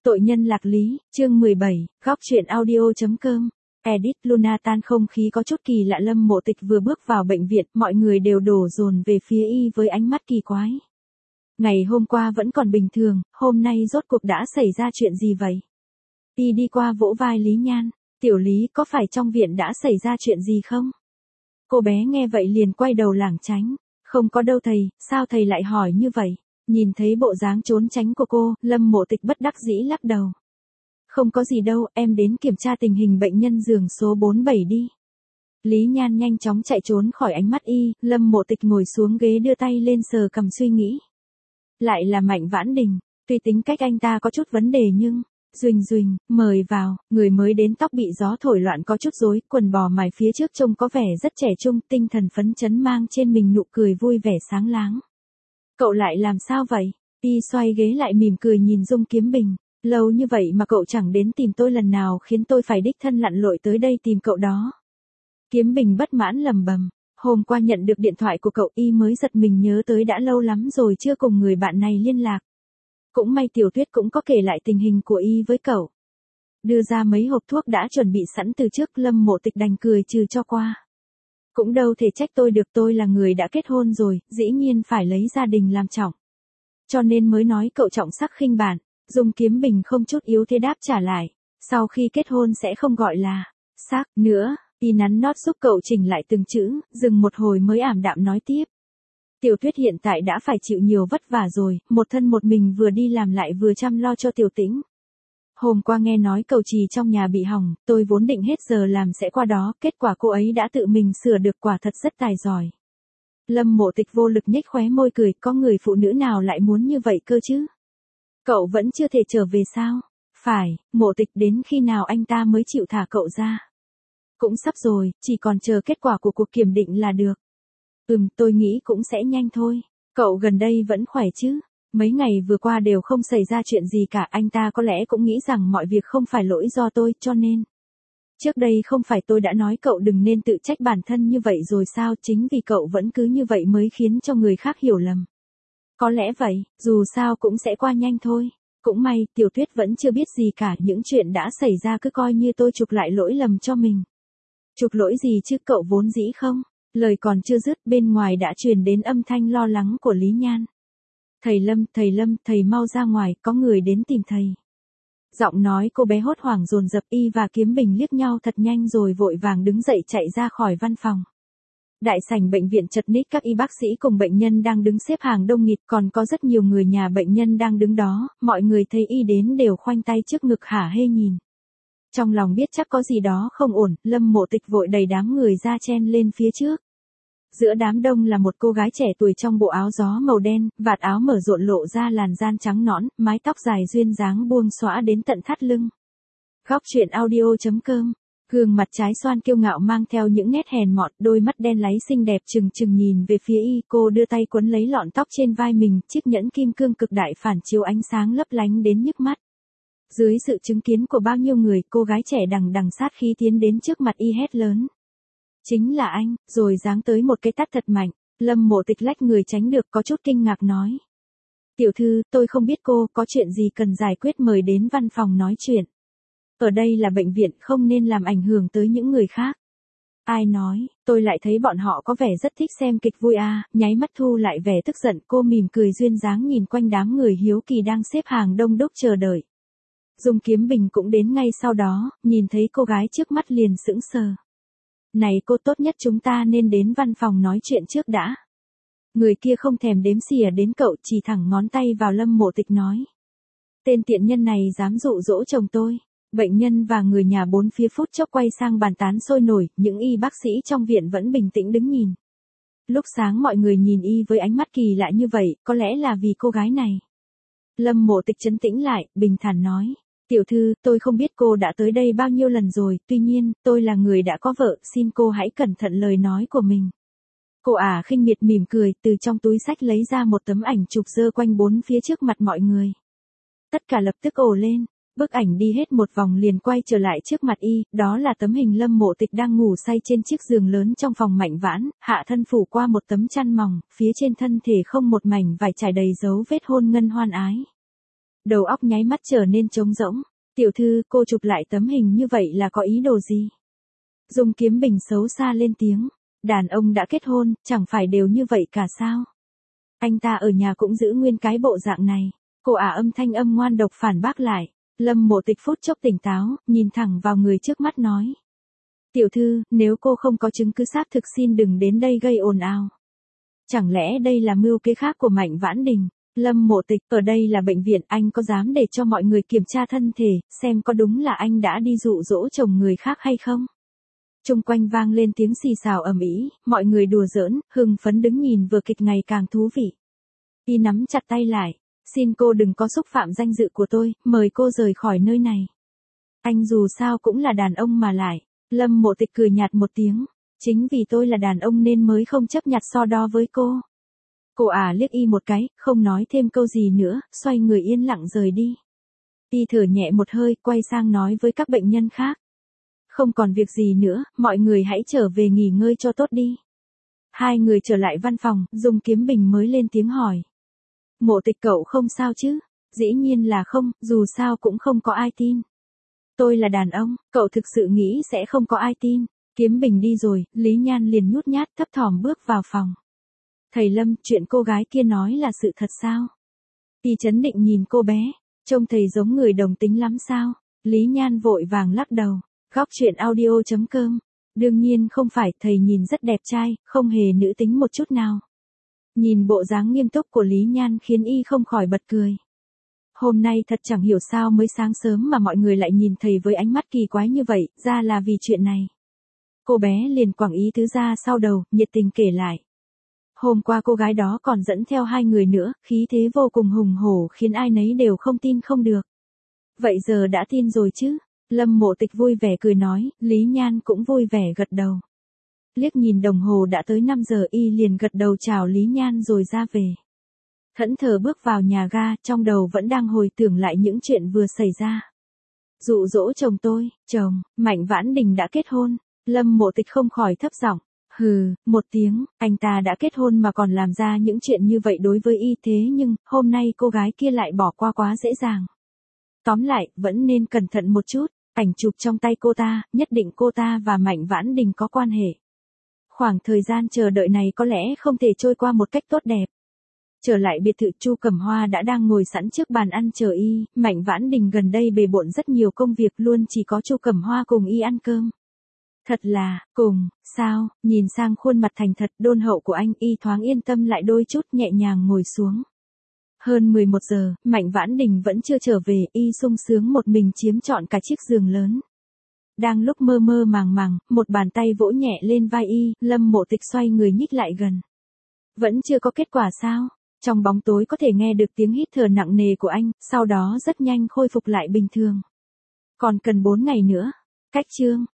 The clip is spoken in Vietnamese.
Tội nhân lạc lý, chương 17, góc truyện audio.com. Edit Luna tan không khí có chút kỳ lạ. Lâm Mộ Tịch vừa bước vào bệnh viện, mọi người đều đổ dồn về phía y với ánh mắt kỳ quái. Ngày hôm qua vẫn còn bình thường, hôm nay rốt cuộc đã xảy ra chuyện gì vậy? Y đi qua vỗ vai Lý Nhan, tiểu Lý có phải trong viện đã xảy ra chuyện gì không? Cô bé nghe vậy liền quay đầu lảng tránh, không có đâu thầy, sao thầy lại hỏi như vậy? Nhìn thấy bộ dáng trốn tránh của cô, Lâm Mộ Tịch bất đắc dĩ lắc đầu. Không có gì đâu, em đến kiểm tra tình hình bệnh nhân giường số 47 đi. Lý Nhan nhanh chóng chạy trốn khỏi ánh mắt y, Lâm Mộ Tịch ngồi xuống ghế đưa tay lên sờ cằm suy nghĩ. Lại là Mạnh Vãn Đình, tuy tính cách anh ta có chút vấn đề nhưng... Duỳnh, mời vào, người mới đến tóc bị gió thổi loạn có chút rối, quần bò mài phía trước trông có vẻ rất trẻ trung, tinh thần phấn chấn mang trên mình nụ cười vui vẻ sáng láng. Cậu lại làm sao vậy? Y xoay ghế lại mỉm cười nhìn Dung Kiếm Bình. Lâu như vậy mà cậu chẳng đến tìm tôi lần nào khiến tôi phải đích thân lặn lội tới đây tìm cậu đó. Kiếm Bình bất mãn lầm bầm. Hôm qua nhận được điện thoại của cậu y mới giật mình nhớ tới đã lâu lắm rồi chưa cùng người bạn này liên lạc. Cũng may Tiểu Tuyết cũng có kể lại tình hình của y với cậu. Đưa ra mấy hộp thuốc đã chuẩn bị sẵn từ trước, Lâm Mộ Tịch đành cười trừ cho qua. Cũng đâu thể trách tôi được, tôi là người đã kết hôn rồi, dĩ nhiên phải lấy gia đình làm trọng. Cho nên mới nói cậu trọng sắc khinh bạn. Dung Kiếm Bình không chút yếu thế đáp trả lại. Sau khi kết hôn sẽ không gọi là sắc nữa. Y nắn nót giúp cậu chỉnh lại từng chữ, dừng một hồi mới ảm đạm nói tiếp. Tiểu Tuyết hiện tại đã phải chịu nhiều vất vả rồi, một thân một mình vừa đi làm lại vừa chăm lo cho Tiểu Tĩnh. Hôm qua nghe nói cầu chì trong nhà bị hỏng, tôi vốn định hết giờ làm sẽ qua đó, kết quả cô ấy đã tự mình sửa được, quả thật rất tài giỏi. Lâm Mộ Tịch vô lực nhếch khóe môi cười, có người phụ nữ nào lại muốn như vậy cơ chứ? Cậu vẫn chưa thể trở về sao? Phải, Mộ Tịch, đến khi nào anh ta mới chịu thả cậu ra? Cũng sắp rồi, chỉ còn chờ kết quả của cuộc kiểm định là được. Tôi nghĩ cũng sẽ nhanh thôi. Cậu gần đây vẫn khỏe chứ? Mấy ngày vừa qua đều không xảy ra chuyện gì cả, anh ta có lẽ cũng nghĩ rằng mọi việc không phải lỗi do tôi, cho nên. Trước đây không phải tôi đã nói cậu đừng nên tự trách bản thân như vậy rồi sao, chính vì cậu vẫn cứ như vậy mới khiến cho người khác hiểu lầm. Có lẽ vậy, dù sao cũng sẽ qua nhanh thôi. Cũng may, Tiểu Tuyết vẫn chưa biết gì cả, những chuyện đã xảy ra cứ coi như tôi trục lại lỗi lầm cho mình. Trục lỗi gì chứ, cậu vốn dĩ không? Lời còn chưa dứt, bên ngoài đã truyền đến âm thanh lo lắng của Lý Nhan. Thầy Lâm, thầy mau ra ngoài, có người đến tìm thầy. Giọng nói cô bé hốt hoảng dồn dập, y và Kiếm Bình liếc nhau thật nhanh rồi vội vàng đứng dậy chạy ra khỏi văn phòng. Đại sảnh bệnh viện chật ních, các y bác sĩ cùng bệnh nhân đang đứng xếp hàng đông nghịt, còn có rất nhiều người nhà bệnh nhân đang đứng đó, mọi người thấy y đến đều khoanh tay trước ngực hả hê nhìn. Trong lòng biết chắc có gì đó không ổn, Lâm Mộ Tịch vội đẩy đám người ra chen lên phía trước. Giữa đám đông là một cô gái trẻ tuổi trong bộ áo gió màu đen, vạt áo mở rộn lộ ra làn da trắng nõn, mái tóc dài duyên dáng buông xõa đến tận thắt lưng. Góc truyện audio.com. Gương mặt trái xoan kiêu ngạo mang theo những nét hèn mọn, đôi mắt đen láy xinh đẹp trừng trừng nhìn về phía y, cô đưa tay quấn lấy lọn tóc trên vai mình, chiếc nhẫn kim cương cực đại phản chiếu ánh sáng lấp lánh đến nhức mắt. Dưới sự chứng kiến của bao nhiêu người, cô gái trẻ đằng đằng sát khí tiến đến trước mặt y hét lớn. Chính là anh, rồi giáng tới một cái tát thật mạnh. Lâm Mộ Tịch lách người tránh được, có chút kinh ngạc nói. Tiểu thư, tôi không biết cô, có chuyện gì cần giải quyết mời đến văn phòng nói chuyện. Ở đây là bệnh viện, không nên làm ảnh hưởng tới những người khác. Ai nói, tôi lại thấy bọn họ có vẻ rất thích xem kịch vui à, nháy mắt thu lại vẻ tức giận, cô mỉm cười duyên dáng nhìn quanh đám người hiếu kỳ đang xếp hàng đông đúc chờ đợi. Dung Kiếm Bình cũng đến ngay sau đó, nhìn thấy cô gái trước mắt liền sững sờ. Này cô, tốt nhất chúng ta nên đến văn phòng nói chuyện trước đã. Người kia không thèm đếm xỉa đến cậu, chỉ thẳng ngón tay vào Lâm Mộ Tịch nói. Tên tiện nhân này dám dụ dỗ chồng tôi. Bệnh nhân và người nhà bốn phía phút chốc quay sang bàn tán sôi nổi, những y bác sĩ trong viện vẫn bình tĩnh đứng nhìn. Lúc sáng mọi người nhìn y với ánh mắt kỳ lạ như vậy, có lẽ là vì cô gái này. Lâm Mộ Tịch trấn tĩnh lại, bình thản nói. Tiểu thư, tôi không biết cô đã tới đây bao nhiêu lần rồi, tuy nhiên, tôi là người đã có vợ, xin cô hãy cẩn thận lời nói của mình. Cô khinh miệt mỉm cười, từ trong túi xách lấy ra một tấm ảnh chụp dơ quanh bốn phía trước mặt mọi người. Tất cả lập tức ồ lên, bức ảnh đi hết một vòng liền quay trở lại trước mặt y, đó là tấm hình Lâm Mộ Tịch đang ngủ say trên chiếc giường lớn trong phòng Mạnh Vãn, hạ thân phủ qua một tấm chăn mỏng, phía trên thân thể không một mảnh vải trải đầy dấu vết hôn ngân hoan ái. Đầu óc nháy mắt trở nên trống rỗng. Tiểu thư, cô chụp lại tấm hình như vậy là có ý đồ gì? Dung Kiếm Bình xấu xa lên tiếng. Đàn ông đã kết hôn, chẳng phải đều như vậy cả sao? Anh ta ở nhà cũng giữ nguyên cái bộ dạng này. Cô âm thanh âm ngoan độc phản bác lại. Lâm Mộ Tịch phút chốc tỉnh táo, nhìn thẳng vào người trước mắt nói. Tiểu thư, nếu cô không có chứng cứ xác thực xin đừng đến đây gây ồn ào. Chẳng lẽ đây là mưu kế khác của Mạnh Vãn Đình? Lâm Mộ Tịch, ở đây là bệnh viện, anh có dám để cho mọi người kiểm tra thân thể, xem có đúng là anh đã đi dụ dỗ chồng người khác hay không? Chung quanh vang lên tiếng xì xào ầm ĩ, mọi người đùa giỡn, hưng phấn đứng nhìn vừa kịch ngày càng thú vị. Y nắm chặt tay lại, xin cô đừng có xúc phạm danh dự của tôi, mời cô rời khỏi nơi này. Anh dù sao cũng là đàn ông mà lại. Lâm Mộ Tịch cười nhạt một tiếng, chính vì tôi là đàn ông nên mới không chấp nhặt so đo với cô. Cô liếc y một cái, không nói thêm câu gì nữa, xoay người yên lặng rời đi. Y thở nhẹ một hơi, quay sang nói với các bệnh nhân khác. Không còn việc gì nữa, mọi người hãy trở về nghỉ ngơi cho tốt đi. Hai người trở lại văn phòng, Dung Kiếm Bình mới lên tiếng hỏi. Mộ Tịch cậu không sao chứ? Dĩ nhiên là không, dù sao cũng không có ai tin. Tôi là đàn ông, cậu thực sự nghĩ sẽ không có ai tin. Kiếm Bình đi rồi, Lý Nhan liền nhút nhát thấp thỏm bước vào phòng. Thầy Lâm, chuyện cô gái kia nói là sự thật sao? Y chấn định nhìn cô bé, trông thầy giống người đồng tính lắm sao? Lý Nhan vội vàng lắc đầu. Góc chuyện audio.com. Đương nhiên không phải, thầy nhìn rất đẹp trai, không hề nữ tính một chút nào. Nhìn bộ dáng nghiêm túc của Lý Nhan khiến y không khỏi bật cười. Hôm nay thật chẳng hiểu sao mới sáng sớm mà mọi người lại nhìn thầy với ánh mắt kỳ quái như vậy, ra là vì chuyện này. Cô bé liền quẳng ý tứ ra sau đầu, nhiệt tình kể lại. Hôm qua cô gái đó còn dẫn theo hai người nữa, khí thế vô cùng hùng hổ khiến ai nấy đều không tin không được. Vậy giờ đã tin rồi chứ? Lâm Mộ Tịch vui vẻ cười nói, Lý Nhan cũng vui vẻ gật đầu. Liếc nhìn đồng hồ đã tới 5 giờ y liền gật đầu chào Lý Nhan rồi ra về. Thẫn thờ bước vào nhà ga, trong đầu vẫn đang hồi tưởng lại những chuyện vừa xảy ra. Dụ dỗ chồng tôi, chồng, Mạnh Vãn Đình đã kết hôn. Lâm Mộ Tịch không khỏi thấp giọng. Hừ, một tiếng, anh ta đã kết hôn mà còn làm ra những chuyện như vậy đối với y thế nhưng, hôm nay cô gái kia lại bỏ qua quá dễ dàng. Tóm lại, vẫn nên cẩn thận một chút, ảnh chụp trong tay cô ta, nhất định cô ta và Mạnh Vãn Đình có quan hệ. Khoảng thời gian chờ đợi này có lẽ không thể trôi qua một cách tốt đẹp. Trở lại biệt thự, Chu Cẩm Hoa đã đang ngồi sẵn trước bàn ăn chờ y, Mạnh Vãn Đình gần đây bề bộn rất nhiều công việc luôn chỉ có Chu Cẩm Hoa cùng y ăn cơm. Thật là, sao, nhìn sang khuôn mặt thành thật đôn hậu của anh y thoáng yên tâm lại đôi chút nhẹ nhàng ngồi xuống. Hơn 11 giờ, Mạnh Vãn Đình vẫn chưa trở về, y sung sướng một mình chiếm trọn cả chiếc giường lớn. Đang lúc mơ mơ màng màng, một bàn tay vỗ nhẹ lên vai y, Lâm Mộ Tịch xoay người nhích lại gần. Vẫn chưa có kết quả sao? Trong bóng tối có thể nghe được tiếng hít thở nặng nề của anh, sau đó rất nhanh khôi phục lại bình thường. Còn cần 4 ngày nữa. Cách chương.